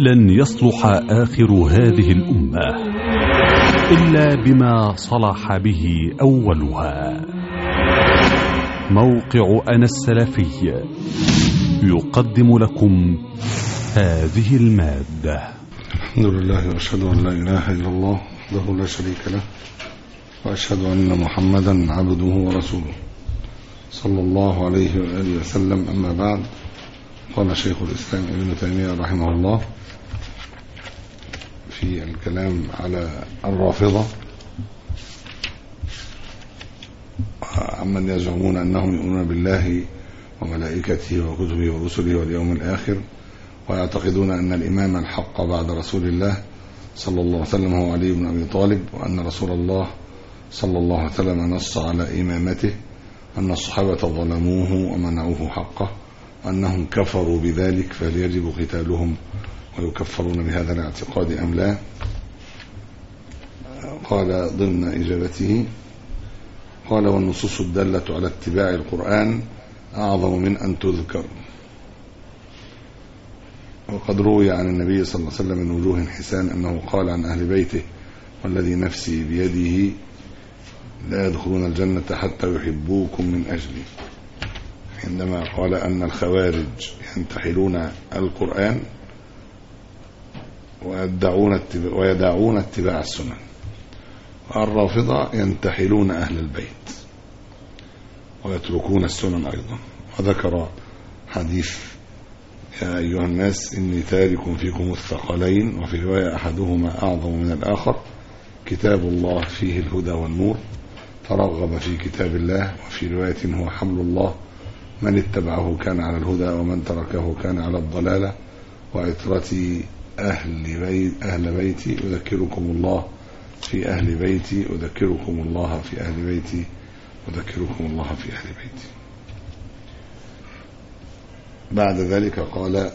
لن يصلح آخر هذه الأمة إلا بما صلح به أولها. موقع أنا السلفي يقدم لكم هذه المادة. الحمد لله وأشهد أن لا إله إلا الله وحده لا شريك له، وأشهد أن محمدا عبده ورسوله صلى الله عليه وآله وسلم. أما بعد، قال شيخ الإسلام ابن تيمية رحمه الله في الكلام على الرافضة عمن يزعمون أنهم يؤمنون بالله وملائكته وكتبه ورسله واليوم الآخر، ويعتقدون أن الإمام الحق بعد رسول الله صلى الله عليه وسلم هو علي بن أبي طالب، وأن رسول الله صلى الله عليه وسلم نص على إمامته، أن الصحابة ظلموه ومنعوه حقه، وأنهم كفروا بذلك، فهل يجب قتالهم ويكفرون بهذا الاعتقاد أم لا؟ قال ضمن إجابته، قال: والنصوص الدالة على اتباع القرآن أعظم من أن تذكر. وقد روي عن النبي صلى الله عليه وسلم من وجوه حسان أنه قال عن أهل بيته: والذي نفسي بيده لا يدخلون الجنة حتى يحبوكم من أجلي، عندما قال أن الخوارج ينتحلون القرآن ويدعون اتباع السنن، والرافضة ينتحلون أهل البيت ويتركون السنن أيضا. وذكر حديث: يا أيها الناس إني تارك فيكم الثقلين، وفي رواية: أحدهما أعظم من الآخر، كتاب الله فيه الهدى والنور، فرغب في كتاب الله. وفي رواية: هو حبل الله، من اتبعه كان على الهدى ومن تركه كان على الضلالة، وعترتي أهل بيتي أذكركم الله في أهل بيتي أذكركم الله في أهل بيتي أذكركم الله في أهل بيتي. بعد ذلك قال: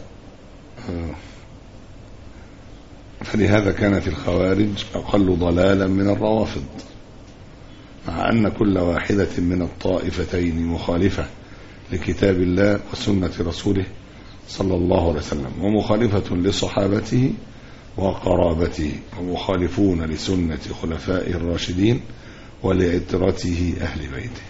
فلهذا كانت الخوارج أقل ضلالا من الروافض، مع أن كل واحدة من الطائفتين مخالفة لكتاب الله وسنة رسوله صلى الله عليه وسلم، ومخالفة لصحابته وقرابته، ومخالفون لسنة خلفائه الراشدين ولعترته أهل بيته.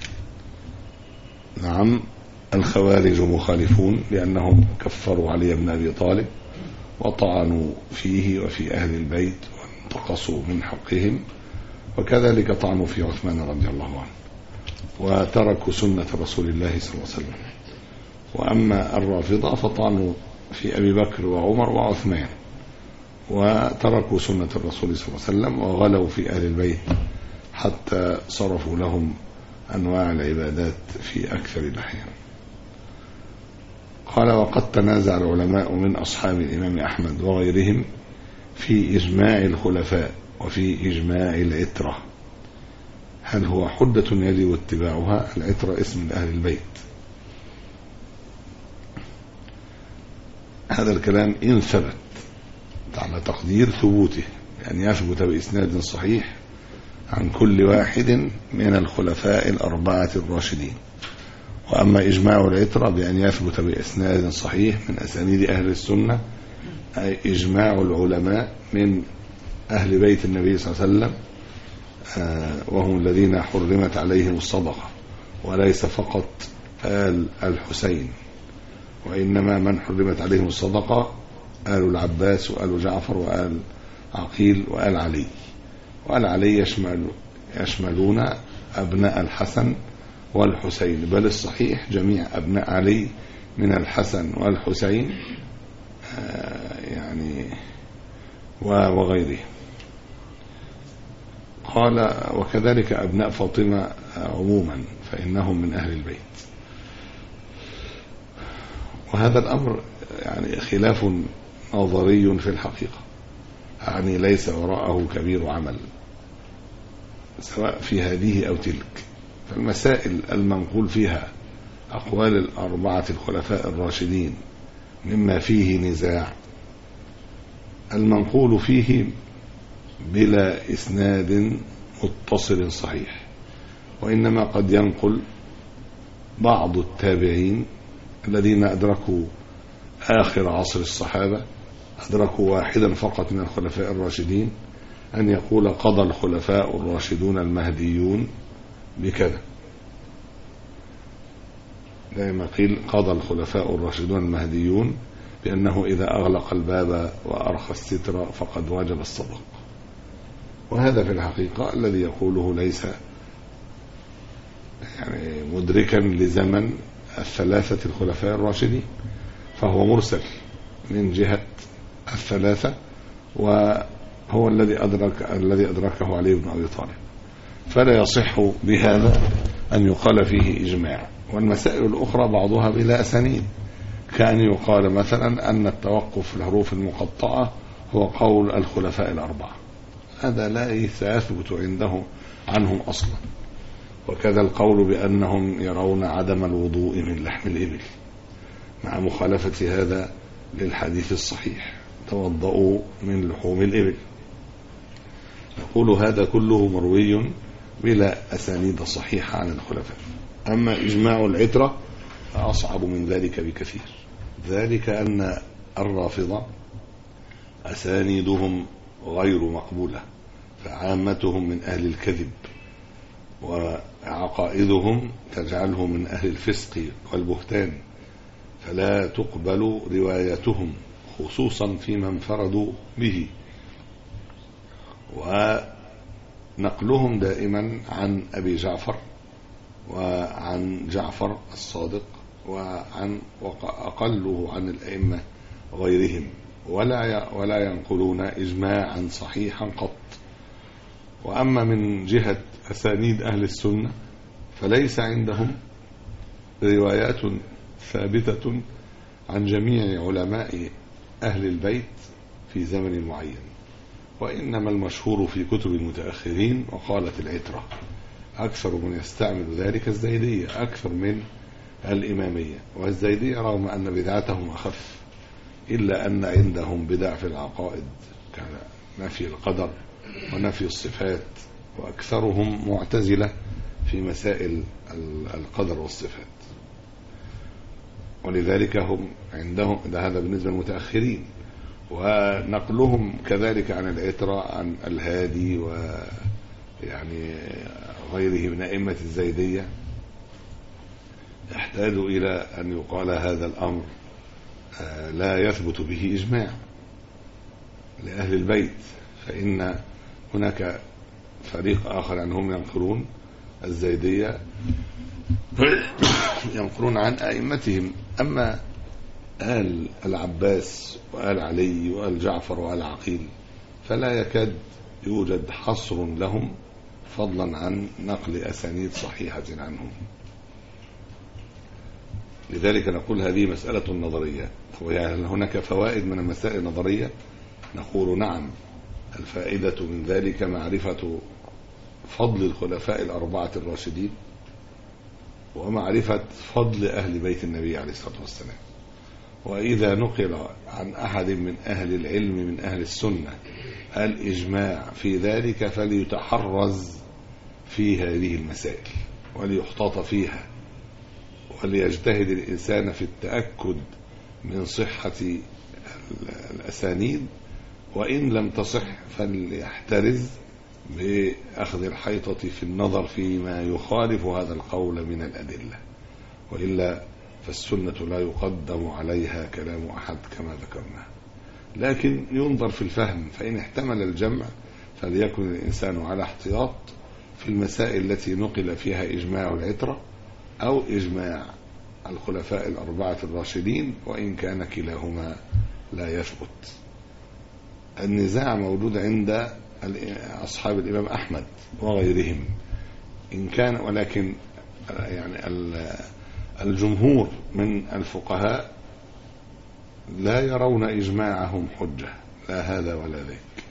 نعم، الخوارج مخالفون لأنهم كفروا علي بن أبي طالب وطعنوا فيه وفي أهل البيت وانتقصوا من حقهم، وكذلك طعنوا في عثمان رضي الله عنه، وتركوا سنة رسول الله صلى الله عليه وسلم. وأما الرافضة فطعنوا في أبي بكر وعمر وعثمان، وتركوا سنة الرسول صلى الله عليه وسلم، وغلوا في أهل البيت حتى صرفوا لهم أنواع العبادات في أكثر الأحيان. قال: وقد تنازع العلماء من أصحاب الإمام أحمد وغيرهم في إجماع الخلفاء وفي إجماع العترة، هل هو حجة يجب اتباعها؟ العترة اسم من أهل البيت. هذا الكلام إن ثبت على تقدير ثبوته، يعني يثبت بإسناد صحيح عن كل واحد من الخلفاء الأربعة الراشدين. وأما إجماع العترة بأن يثبت بإسناد صحيح من أسانيد أهل السنة، أي إجماع العلماء من أهل بيت النبي صلى الله عليه وسلم، وهم الذين حرمت عليهم الصدقة، وليس فقط آل الحسين، وإنما من حرمت عليهم الصدقة آل العباس وآل جعفر وآل عقيل وآل علي. وآل علي يشملون أبناء الحسن والحسين، بل الصحيح جميع أبناء علي من الحسن والحسين يعني وغيره. قال: وكذلك أبناء فاطمة عموما فإنهم من أهل البيت. وهذا الأمر يعني خلاف نظري في الحقيقة، يعني ليس وراءه كبير عمل سواء في هذه أو تلك. فالمسائل المنقول فيها أقوال الأربعة الخلفاء الراشدين مما فيه نزاع، المنقول فيه بلا إسناد متصل صحيح، وإنما قد ينقل بعض التابعين الذين أدركوا آخر عصر الصحابة أدركوا واحدا فقط من الخلفاء الراشدين أن يقول قضى الخلفاء الراشدون المهديون بكذا. دائما قيل قضى الخلفاء الراشدون المهديون بأنه إذا أغلق الباب وأرخى الستر فقد وجب الصدق. وهذا في الحقيقة الذي يقوله ليس يعني مدركا لزمن الثلاثة الخلفاء الراشدين، فهو مرسل من جهة الثلاثة، وهو الذي أدركه علي بن أبي طالب، فلا يصح بهذا أن يقال فيه إجماع. والمسائل الأخرى بعضها بلا أسانيد، كأن يقال مثلا أن التوقف في الحروف المقطعة هو قول الخلفاء الأربعة، هذا لا يثبت عنهم أصلا. وكذا القول بأنهم يرون عدم الوضوء من لحم الإبل، مع مخالفة هذا للحديث الصحيح توضؤوا من لحوم الإبل. نقول هذا كله مروي بلا أسانيد صحيحة عن الخلفاء. أما إجماع العترة فأصعب من ذلك بكثير، ذلك أن الرافضة أسانيدهم غير مقبولة، فعامتهم من أهل الكذب، وعقائدهم تجعلهم من أهل الفسق والبهتان، فلا تقبل روايتهم خصوصا فيما انفردوا به. ونقلهم دائما عن أبي جعفر وعن جعفر الصادق وأقله عن الأئمة غيرهم، ولا ينقلون إجماعا صحيحا قط. وأما من جهة أسانيد أهل السنة فليس عندهم روايات ثابتة عن جميع علماء أهل البيت في زمن معين، وإنما المشهور في كتب المتأخرين وقالت العترة. أكثر من يستعمل ذلك الزيدية أكثر من الإمامية، والزيدية رغم أن بدعتهم أخف إلا أن عندهم بدع في العقائد كنفي القدر ونفي الصفات، وأكثرهم معتزلة في مسائل القدر والصفات. ولذلك هم عندهم هذا بالنسبة للمتأخرين. ونقلهم كذلك عن العترة عن الهادي ويعني غيره من أئمة الزيدية يحتاج إلى أن يقال هذا الأمر لا يثبت به إجماع لأهل البيت، فإن هناك فريق آخر عنهم ينقلون الزيدية ينقلون عن أئمتهم. أما آل العباس وآل علي وآل جعفر وآل عقيل فلا يكاد يوجد حصر لهم فضلا عن نقل أسانيد صحيحة عنهم. لذلك نقول هذه مسألة نظرية. وهل هناك فوائد من المسائل النظرية؟ نقول نعم، الفائدة من ذلك معرفة فضل الخلفاء الأربعة الراشدين، ومعرفة فضل أهل بيت النبي عليه الصلاة والسلام. وإذا نقل عن أحد من أهل العلم من أهل السنة الإجماع في ذلك فليتحرز في هذه المسائل وليحتاط فيها، وليجتهد الإنسان في التأكد من صحة الأسانيد، وإن لم تصح فليحترز بأخذ الحيطة في النظر فيما يخالف هذا القول من الأدلة، وإلا فالسنة لا يقدم عليها كلام أحد كما ذكرنا، لكن ينظر في الفهم، فإن احتمل الجمع فليكن الإنسان على احتياط في المسائل التي نقل فيها إجماع العترة أو إجماع الخلفاء الأربعة الراشدين، وإن كان كلاهما لا يثبت. النزاع موجود عند أصحاب الإمام أحمد وغيرهم إن كان، ولكن يعني الجمهور من الفقهاء لا يرون إجماعهم حجة، لا هذا ولا ذاك.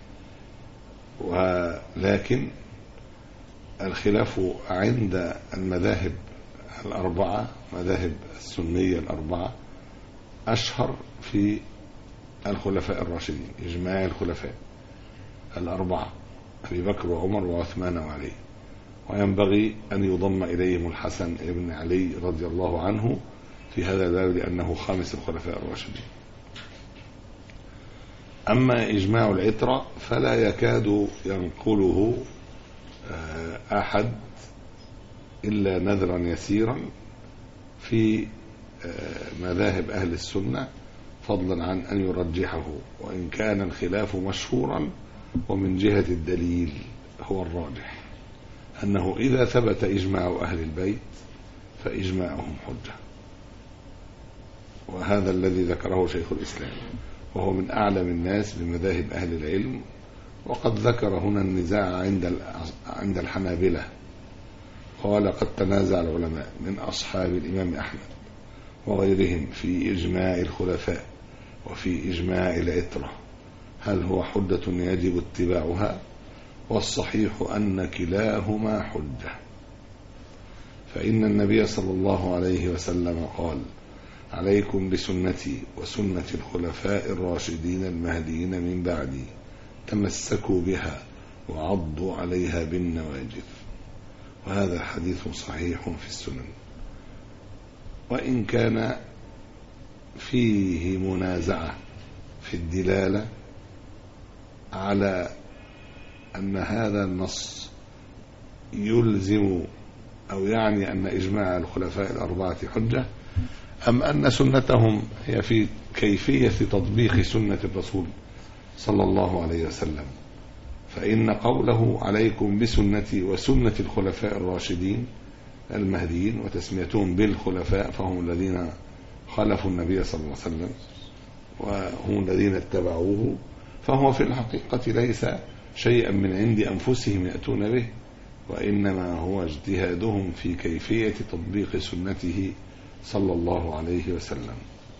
ولكن الخلاف عند المذاهب الأربعة، مذاهب السنية الأربعة، أشهر في الخلفاء الراشدين، إجماع الخلفاء الأربعة أبي بكر وعمر وعثمان وعلي، وينبغي أن يضم إليهم الحسن بن علي رضي الله عنه في هذا الباب لأنه خامس الخلفاء الراشدين. أما إجماع العترة فلا يكاد ينقله أحد إلا نذرا يسيرا في مذاهب أهل السنة، فضلا عن أن يرجحه، وإن كان الخلاف مشهورا. ومن جهة الدليل هو الراجح أنه إذا ثبت إجماع أهل البيت فإجماعهم حجة، وهذا الذي ذكره شيخ الإسلام، وهو من أعلم الناس بمذاهب أهل العلم. وقد ذكر هنا النزاع عند الحنابلة، قال قد تنازع العلماء من أصحاب الإمام أحمد وغيرهم في إجماع الخلفاء وفي إجماع العترة، هل هو حجة يجب اتباعها؟ والصحيح أن كلاهما حجة، فإن النبي صلى الله عليه وسلم قال: عليكم بسنتي وسنة الخلفاء الراشدين المهديين من بعدي، تمسكوا بها وعضوا عليها بالنواجذ. وهذا حديث صحيح في السنن، وإن كان فيه منازعة في الدلالة على أن هذا النص يلزم أو يعني أن إجماع الخلفاء الأربعة حجة، أم أن سنتهم هي في كيفية تطبيق سنة الرسول صلى الله عليه وسلم. فإن قوله عليكم بسنتي وسنة الخلفاء الراشدين المهديين، وتسميتهم بالخلفاء فهم الذين خلفوا النبي صلى الله عليه وسلم وهم الذين اتبعوه، فهو في الحقيقة ليس شيئا من عند أنفسهم يأتون به، وإنما هو اجتهادهم في كيفية تطبيق سنته صلى الله عليه وسلم.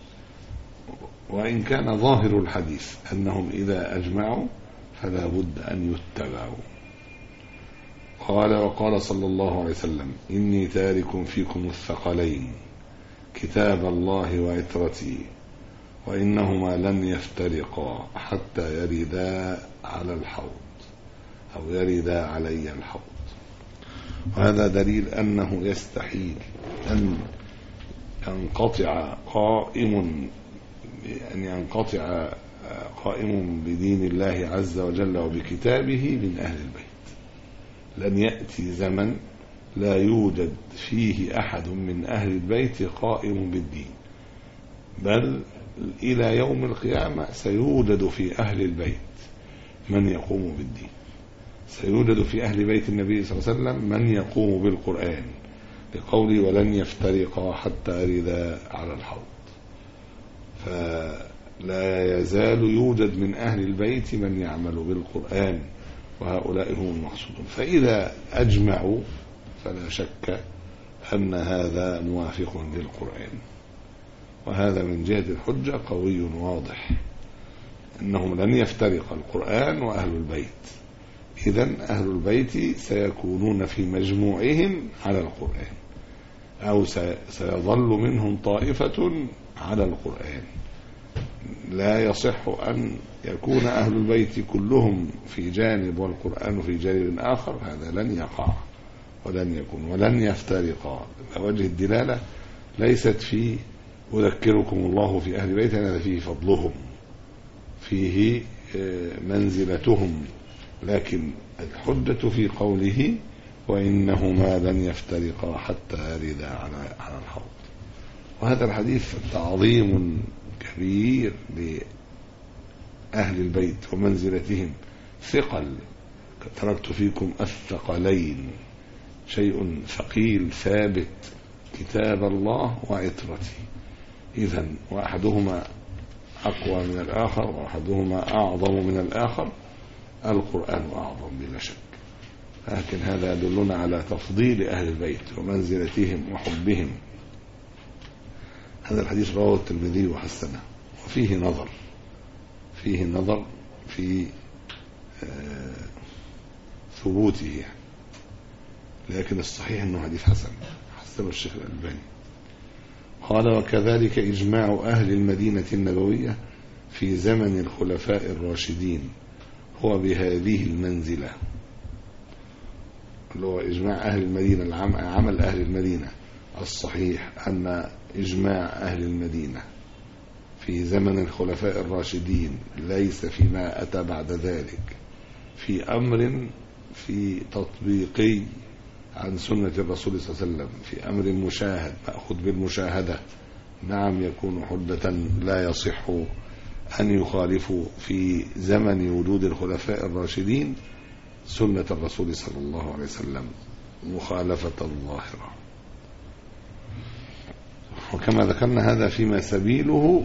وإن كان ظاهر الحديث أنهم إذا أجمعوا فلا بد أن يتبعوا. قال: وقال صلى الله عليه وسلم: إني تارك فيكم الثقلين كتاب الله وعترتي، وإنهما لن يفترقا حتى يردا على الحوض أو يردا علي الحوض. وهذا دليل أنه يستحيل أن ينقطع قائم بدين الله عز وجل وبكتابه من أهل البيت. لن يأتي زمن لا يوجد فيه أحد من أهل البيت قائم بالدين، بل إلى يوم القيامة سيوجد في أهل البيت من يقوم بالدين، سيوجد في أهل بيت النبي صلى الله عليه وسلم من يقوم بالقرآن، بقوله: ولن يفترقا حتى يردا على الحوض. فلا يزال يوجد من أهل البيت من يعمل بالقرآن، وهؤلاء هم المقصودون. فإذا أجمعوا فلا شك أن هذا موافق للقرآن، وهذا من جهة الحجة قوي واضح، أنهم لن يفترق القرآن وأهل البيت. إذن أهل البيت سيكونون في مجموعهم على القرآن، أو سيظل منهم طائفة على القرآن. لا يصح أن يكون أهل البيت كلهم في جانب والقرآن في جانب آخر، هذا لن يقع ولن يكون. ولن يفترقا، وجه الدلالة ليست في أذكركم الله في أهل بيت، هذا فيه فضلهم، فيه منزلتهم، لكن الحجة في قوله: وإنهما لن يفترقا حتى يردا على الحوض. وهذا الحديث تعظيم كبير لأهل البيت ومنزلتهم، ثقل. تركت فيكم الثقلين، شيء ثقيل ثابت، كتاب الله وعترتي. إذن وأحدهما أقوى من الآخر وأحدهما أعظم من الآخر، القرآن أعظم بلا شك. لكن هذا يدلنا على تفضيل أهل البيت ومنزلتهم وحبهم. هذا الحديث رواه الترمذي وحسنه، وفيه نظر في ثبوته، لكن الصحيح أنه حديث حسن الشيخ الألباني. قال: وكذلك إجماع أهل المدينة النبوية في زمن الخلفاء الراشدين هو بهذه المنزلة، اللي هو إجماع أهل المدينة، عمل أهل المدينة. الصحيح أن إجماع أهل المدينة في زمن الخلفاء الراشدين ليس فيما أتى بعد ذلك في أمر في تطبيقي عن سنة الرسول صلى الله عليه وسلم، في أمر مشاهد مأخذ بالمشاهدة، نعم يكون حجة لا يصح أن يخالفوا في زمن وجود الخلفاء الراشدين سنة الرسول صلى الله عليه وسلم مخالفة ظاهرة. وكما ذكرنا هذا فيما سبيله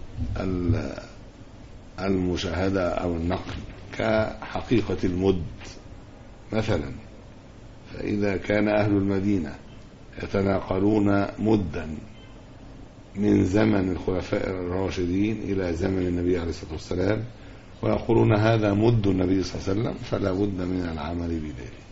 المشاهدة أو النقل، كحقيقة المد مثلا، فإذا كان أهل المدينة يتناقلون مدا من زمن الخلفاء الراشدين إلى زمن النبي عليه الصلاة والسلام ويقولون هذا مد النبي صلى الله عليه وسلم، فلا بد من العمل بذلك،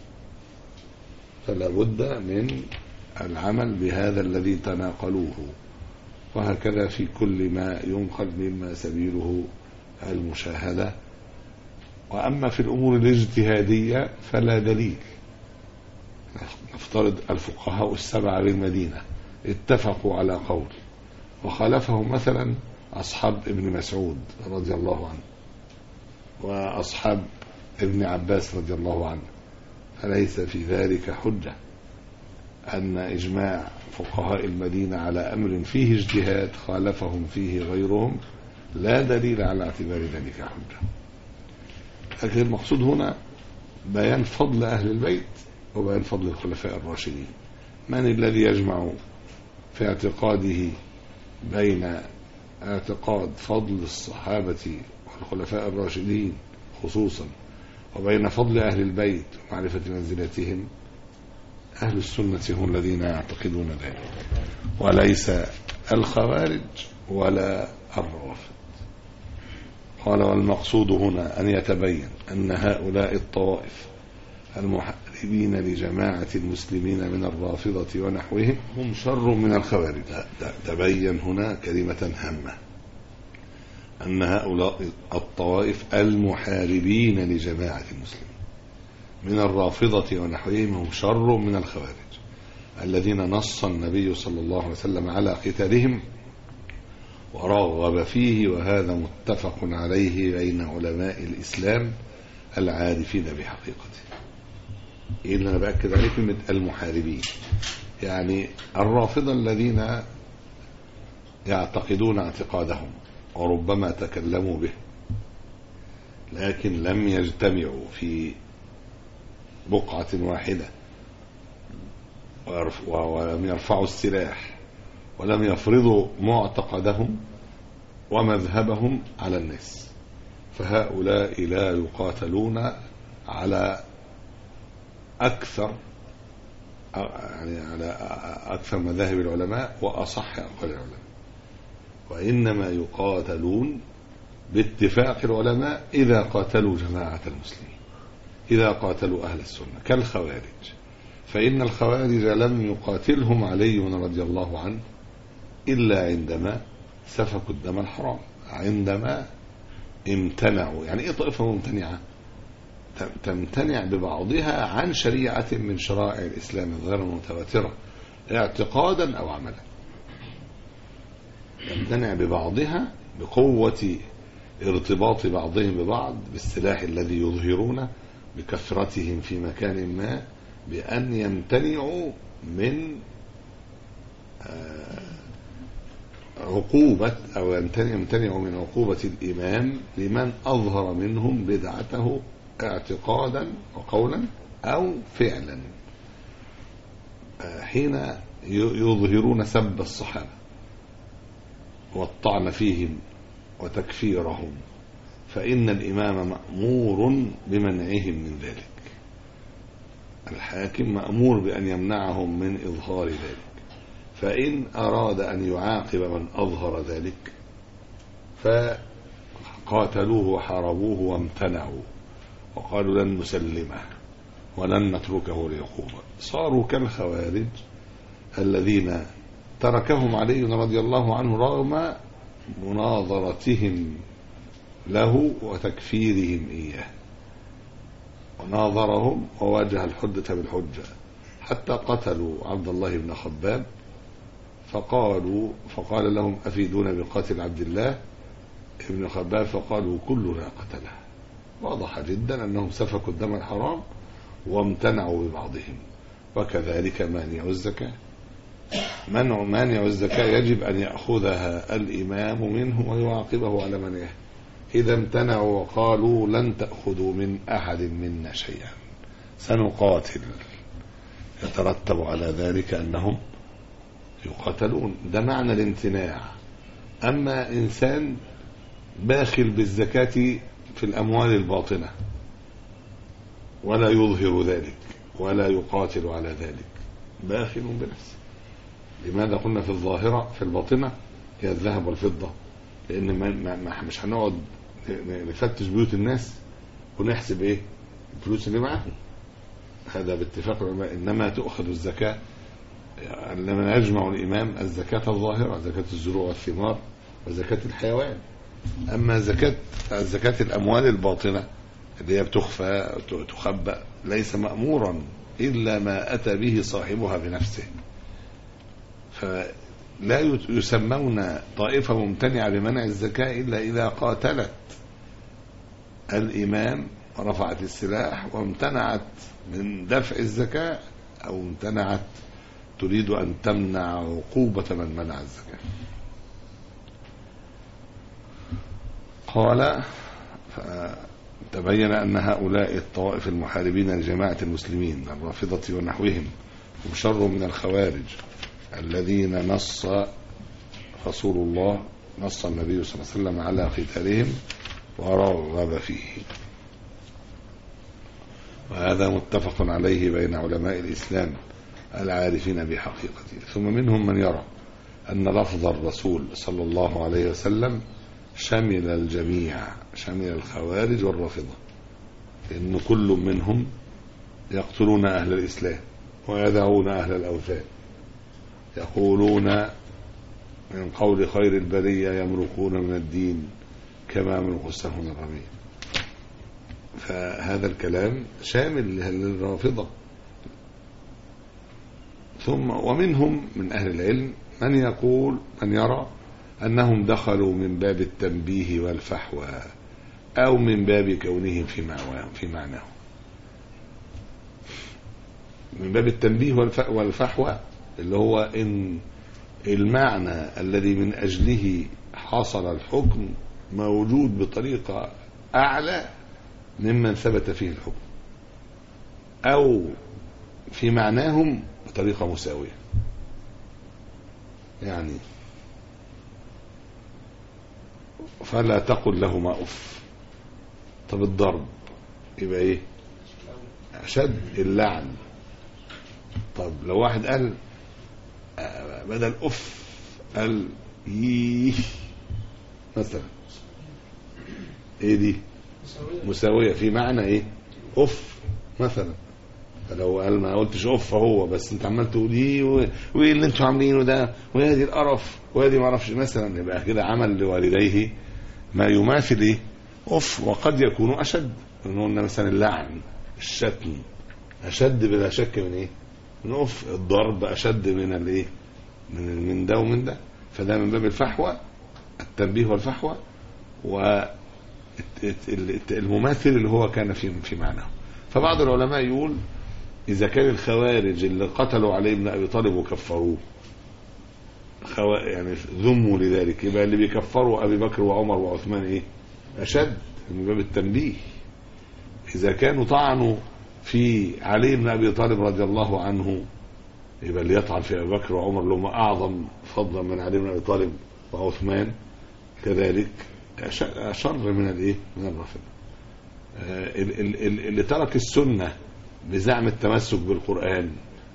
فلا بد من العمل بهذا الذي تناقلوه. وهكذا في كل ما ينقل مما سبيله المشاهدة. وأما في الأمور الاجتهادية فلا دليل. نفترض الفقهاء السبعة بالمدينة اتفقوا على قول وخالفهم مثلا أصحاب ابن مسعود رضي الله عنه وأصحاب ابن عباس رضي الله عنه، فليس في ذلك حجة أن إجماع فقهاء المدينة على أمر فيه اجتهاد خالفهم فيه غيرهم لا دليل على اعتبار ذلك حجة. لكن المقصود هنا بيان فضل أهل البيت وبيان فضل الخلفاء الراشدين. من الذي يجمع في اعتقاده بين اعتقاد فضل الصحابة والخلفاء الراشدين خصوصا وبين فضل أهل البيت ومعرفة منزلتهم؟ أهل السنة هم الذين يعتقدون ذلك، وليس الخوارج ولا الروافض. قال والمقصود هنا أن يتبين أن هؤلاء الطوائف المحاربين لجماعة المسلمين من الرافضة ونحوهم هم شر من الخوارج. تبين هنا كلمة هامة، أن هؤلاء الطوائف المحاربين لجماعة المسلمين من الرافضة ونحوهم هم شر من الخوارج الذين نص النبي صلى الله عليه وسلم على قتالهم ورغب فيه، وهذا متفق عليه بين علماء الإسلام العارفين بحقيقته. إيه اللي أنا بأكد عليه كلمة المحاربين؟ يعني الرافضة الذين يعتقدون اعتقادهم وربما تكلموا به لكن لم يجتمعوا في بقعة واحدة ولم يرفعوا السلاح ولم يفرضوا معتقدهم ومذهبهم على الناس، فهؤلاء لا يقاتلون على أكثر مذاهب العلماء وأصح أقوال العلماء، وإنما يقاتلون باتفاق العلماء إذا قاتلوا جماعة المسلمين، إذا قاتلوا أهل السنة كالخوارج. فإن الخوارج لم يقاتلهم علي رضي الله عنه إلا عندما سفكوا الدم الحرام، عندما امتنعوا. يعني إيه طائفة ممتنعة؟ تمتنع ببعضها عن شريعة من شرائع الإسلام الغير متواترة اعتقادا أو عملا، تمتنع ببعضها بقوة ارتباط بعضهم ببعض بالسلاح الذي يظهرون بكثرتهم في مكان ما، بأن يمتنعوا من عقوبة أو يمتنعوا من عقوبة الإمام لمن أظهر منهم بدعته اعتقادا وقولا أو فعلا، حين يظهرون سب الصحابة والطعن فيهم وتكفيرهم، فإن الإمام مأمور بمنعهم من ذلك، الحاكم مأمور بأن يمنعهم من إظهار ذلك. فإن أراد أن يعاقب من أظهر ذلك فقاتلوه وحاربوه وامتنعوا وقالوا لن نسلمه ولن نتركه لعقوبة، صاروا كالخوارج الذين تركهم علي رضي الله عنه رغم مناظرتهم له وتكفيرهم إياه، وناظرهم وواجه الحجة بالحجة حتى قتلوا عبد الله بن خباب فقال لهم أفيدون بقاتل عبد الله ابن خباب، فقالوا كلنا قتله. واضح جدا أنهم سفكوا الدم الحرام وامتنعوا ببعضهم. وكذلك مانع الزكاة، مانع الزكاة يجب أن يأخذها الإمام منه ويعاقبه على منعه. إذا امتنعوا وقالوا لن تأخذوا من أحد منا شيئا سنقاتل، يترتب على ذلك أنهم يقاتلون. ده معنى الامتناع. أما إنسان باخل بالزكاة في الأموال الباطنة ولا يظهر ذلك ولا يقاتل على ذلك، باخل بنفسه. لماذا قلنا في الظاهرة؟ في الباطنة هي الذهب والفضة، لأن مش هنقعد نفتش بيوت الناس ونحسب ايه الفلوس اللي معاهم، هذا باتفاق العلماء. إنما تؤخذ الزكاة لما يجمع الإمام الزكاة الظاهرة، زكاة الزروع والثمار وزكاة الحيوان. أما زكاة الأموال الباطنة اللي هي بتخفى تخبأ ليس مأمورا إلا ما أتى به صاحبها بنفسه. فلا يسمون طائفة ممتنعة بمنع الزكاة إلا إذا قاتلت الإمام ورفعت السلاح وامتنعت من دفع الزكاة، أو امتنعت تريد أن تمنع عقوبة من منع الزكاة. قال فتبين أن هؤلاء الطوائف المحاربين لجماعة المسلمين الرافضة ونحوهم هم شر من الخوارج الذين نص النبي صلى الله عليه وسلم على قتالهم ورغب فيه. وهذا متفق عليه بين علماء الإسلام العارفين بحقيقته. ثم منهم من يرى أن لفظ الرسول صلى الله عليه وسلم شمل الجميع، شمل الخوارج والرافضة، لأن كل منهم يقتلون أهل الإسلام ويدعون أهل الأوثان، يقولون من قول خير البرية يمرقون من الدين كما يمرق السهم من الرمية. فهذا الكلام شامل للرافضة. ثم ومنهم من أهل العلم من يرى أنهم دخلوا من باب التنبيه والفحوى أو من باب كونهم في معناه. من باب التنبيه والفحوى اللي هو إن المعنى الذي من أجله حصل الحكم موجود بطريقة أعلى ممن ثبت فيه الحكم، أو في معناهم بطريقة مساوية. يعني فلا تقل لهما أف. طب الضرب يبقى ايه؟ أشد اللعن. طب لو واحد قال بدل أف قال ييه مثلا، ايه دي؟ مساوية في معنى ايه؟ أف مثلا. فلو قال ما قلتش أف هو بس انت عمال تقول ايه وايه اللي انتوا عاملينه ده وهذه القرف وهذه ما اعرفش مثلا، يبقى كده عمل لوالديه ما يماثل ايه؟ أف. وقد يكون أشد، قلنا مثلا اللعن الشتم أشد بلا شك من ايه؟ من أف. الضرب أشد من الايه؟ من ده ومن ده. فده من باب الفحوى، التنبيه والفحوى، والمماثل اللي هو كان في معناه. فبعض العلماء يقول إذا كان الخوارج اللي قتلوا علي بن أبي طالب وكفروه يعني ذموا لذلك، يبقى اللي بيكفروا أبي بكر وعمر وعثمان إيه؟ أشد من باب التنبيه. إذا كانوا طعنوا في علي بن أبي طالب رضي الله عنه، يبقى اللي يطعن في أبي بكر وعمر لهم أعظم فضلا من علي بن أبي طالب وعثمان كذلك أشر من الإيه؟ من الرافضة. اللي ترك السنة بزعم التمسك بالقرآن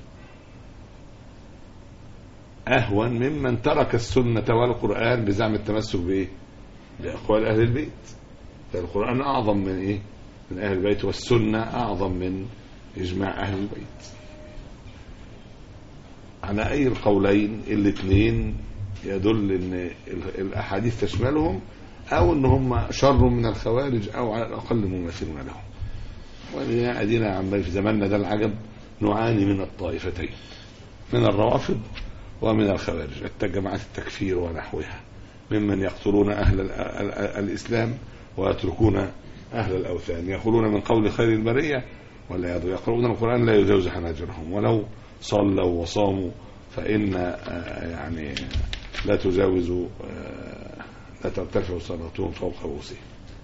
أهون ممن ترك السنة والقرآن بزعم التمسك بإيه؟ بأقوال أهل البيت. فالقرآن أعظم من إيه؟ من أهل البيت، والسنة أعظم من إجماع أهل البيت. على أي القولين الاثنين يدل أن الأحاديث تشملهم، أو أن هم شر من الخوارج أو على الأقل مماثلون لهم. وإذا أدينا عمال في زماننا ده العجب نعاني من الطائفتين، من الروافض ومن الخوارج جماعات التكفير ونحوها ممن يقتلون أهل الإسلام ويتركون أهل الأوثان، يقولون من قول خير البرية ولا يقرؤون القرآن لا يجاوز حناجرهم، ولو صلوا وصاموا فإن يعني لا تجاوز لا ترتفع صلاتهم فوق رؤوسهم.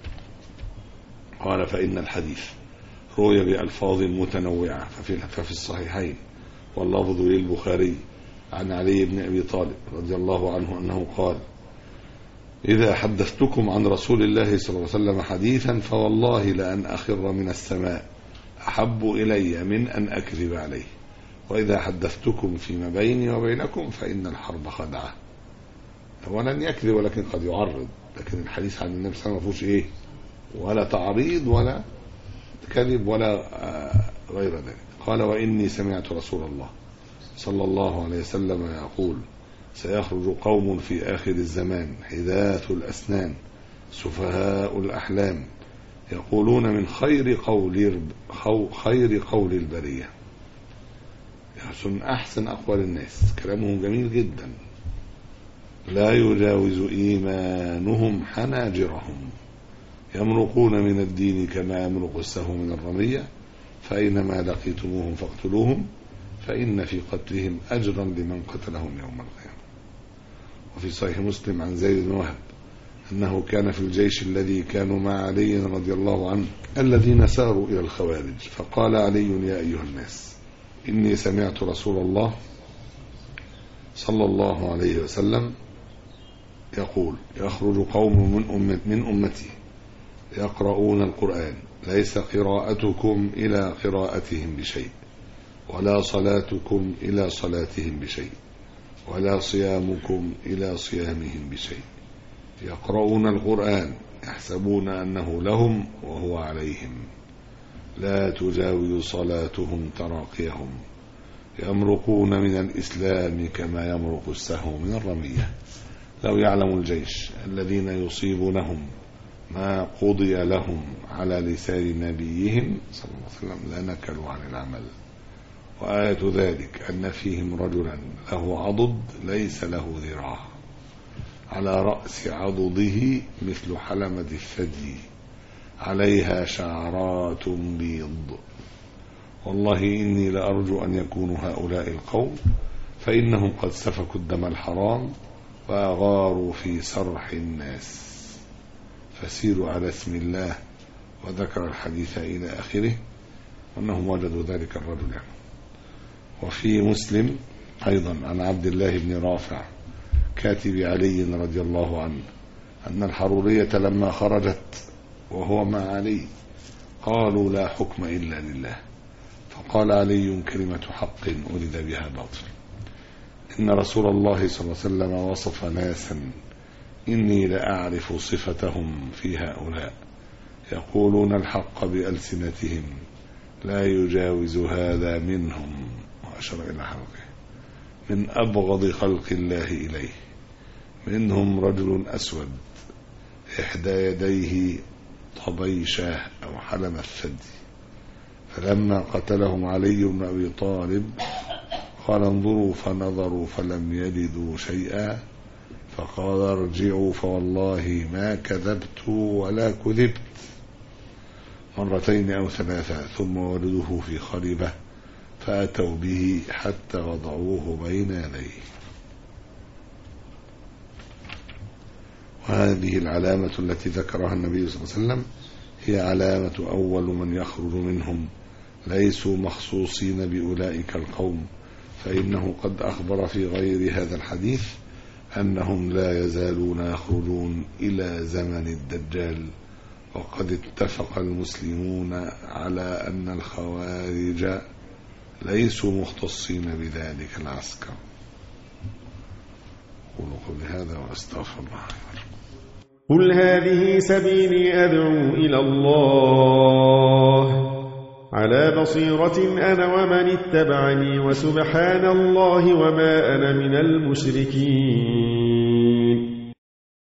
قال فإن الحديث روي بألفاظ متنوعة ففي الصحيحين واللفظ للبخاري عن علي بن أبي طالب رضي الله عنه أنه قال: إذا حدثتكم عن رسول الله صلى الله عليه وسلم حديثا فوالله لأن أخر من السماء أحب إلي من أن أكذب عليه، وإذا حدثتكم فيما بيني وبينكم فإن الحرب خدعة. ولن يكذب ولكن قد يعرض، لكن الحديث عن النبي صلى الله عليه وسلم ما فيهوش إيه ولا تعريض ولا كذب ولا غير ذلك. قال: وإني سمعت رسول الله صلى الله عليه وسلم يقول: سيخرج قوم في آخر الزمان حداث الأسنان سفهاء الأحلام يقولون من خير قول البرية، أحسن أقوال الناس، كلامهم جميل جدا، لا يجاوز إيمانهم حناجرهم، يمرقون من الدين كما يمرق السهم من الرمية، فأينما لقيتموهم فاقتلوهم فإن في قتلهم أجرا لمن قتلهم يوم القيامة. وفي صحيح مسلم عن زيد بن وهب أنه كان في الجيش الذي كانوا مع علي رضي الله عنه الذين ساروا إلى الخوارج، فقال علي: يا أيها الناس، إني سمعت رسول الله صلى الله عليه وسلم يقول: يخرج قوم من أمتي يقرؤون القرآن ليس قراءتكم إلى قراءتهم بشيء، ولا صلاتكم إلى صلاتهم بشيء، ولا صيامكم إلى صيامهم بشيء، يقرؤون القرآن يحسبون أنه لهم وهو عليهم، لا تجاوز صلاتهم تراقيهم، يمرقون من الإسلام كما يمرق السهم من الرمية. لو يعلم الجيش الذين يصيبونهم ما قضي لهم على لسان نبيهم صلى الله عليه وسلم لنكلوا عن العمل. وآية ذلك أن فيهم رجلا له عضد ليس له ذراع، على رأس عضده مثل حلمة الثدي، عليها شعرات بيض، والله إني لأرجو أن يكونوا هؤلاء القوم، فإنهم قد سفكوا الدم الحرام وأغاروا في سرح الناس، فسيروا على اسم الله، وذكر الحديث إلى آخره، أنهم وجدوا ذلك الرجل. وفي مسلم أيضا عن عبد الله بن رافع كاتب علي رضي الله عنه أن الحرورية لما خرجت وهو مع علي قالوا: لا حكم إلا لله، فقال علي: كلمة حق أريد بها باطل. إن رسول الله صلى الله عليه وسلم وصف ناسا إني لأعرف صفتهم في هؤلاء، يقولون الحق بألسنتهم لا يجاوز هذا منهم، وأشار إلى حلقه، من أبغض خلق الله إليه، منهم رجل أسود إحدى يديه طبيشة أو حلم الثدي، فلما قتلهم علي بن أبي طالب قال: انظروا، فنظروا فلم يجدوا شيئا، فقال: ارجعوا فوالله ما كذبت ولا كذبت، مرتين أو ثلاثة، ثم وردوه في خربة فأتوا به حتى وضعوه بين يديه. وهذه العلامة التي ذكرها النبي صلى الله عليه وسلم هي علامة أول من يخرج منهم، ليسوا مخصوصين بأولئك القوم، فإنه قد أخبر في غير هذا الحديث أنهم لا يزالون يخرجون إلى زمن الدجال، وقد اتفق المسلمون على أن الخوارج ليسوا مختصين بذلك العسكر. قولوا قولي هذا وأستغفر الله. قل هذه سبيلي أدعو إلى الله على بصيرة أنا ومن اتبعني، وسبحان الله وما أنا من المشركين.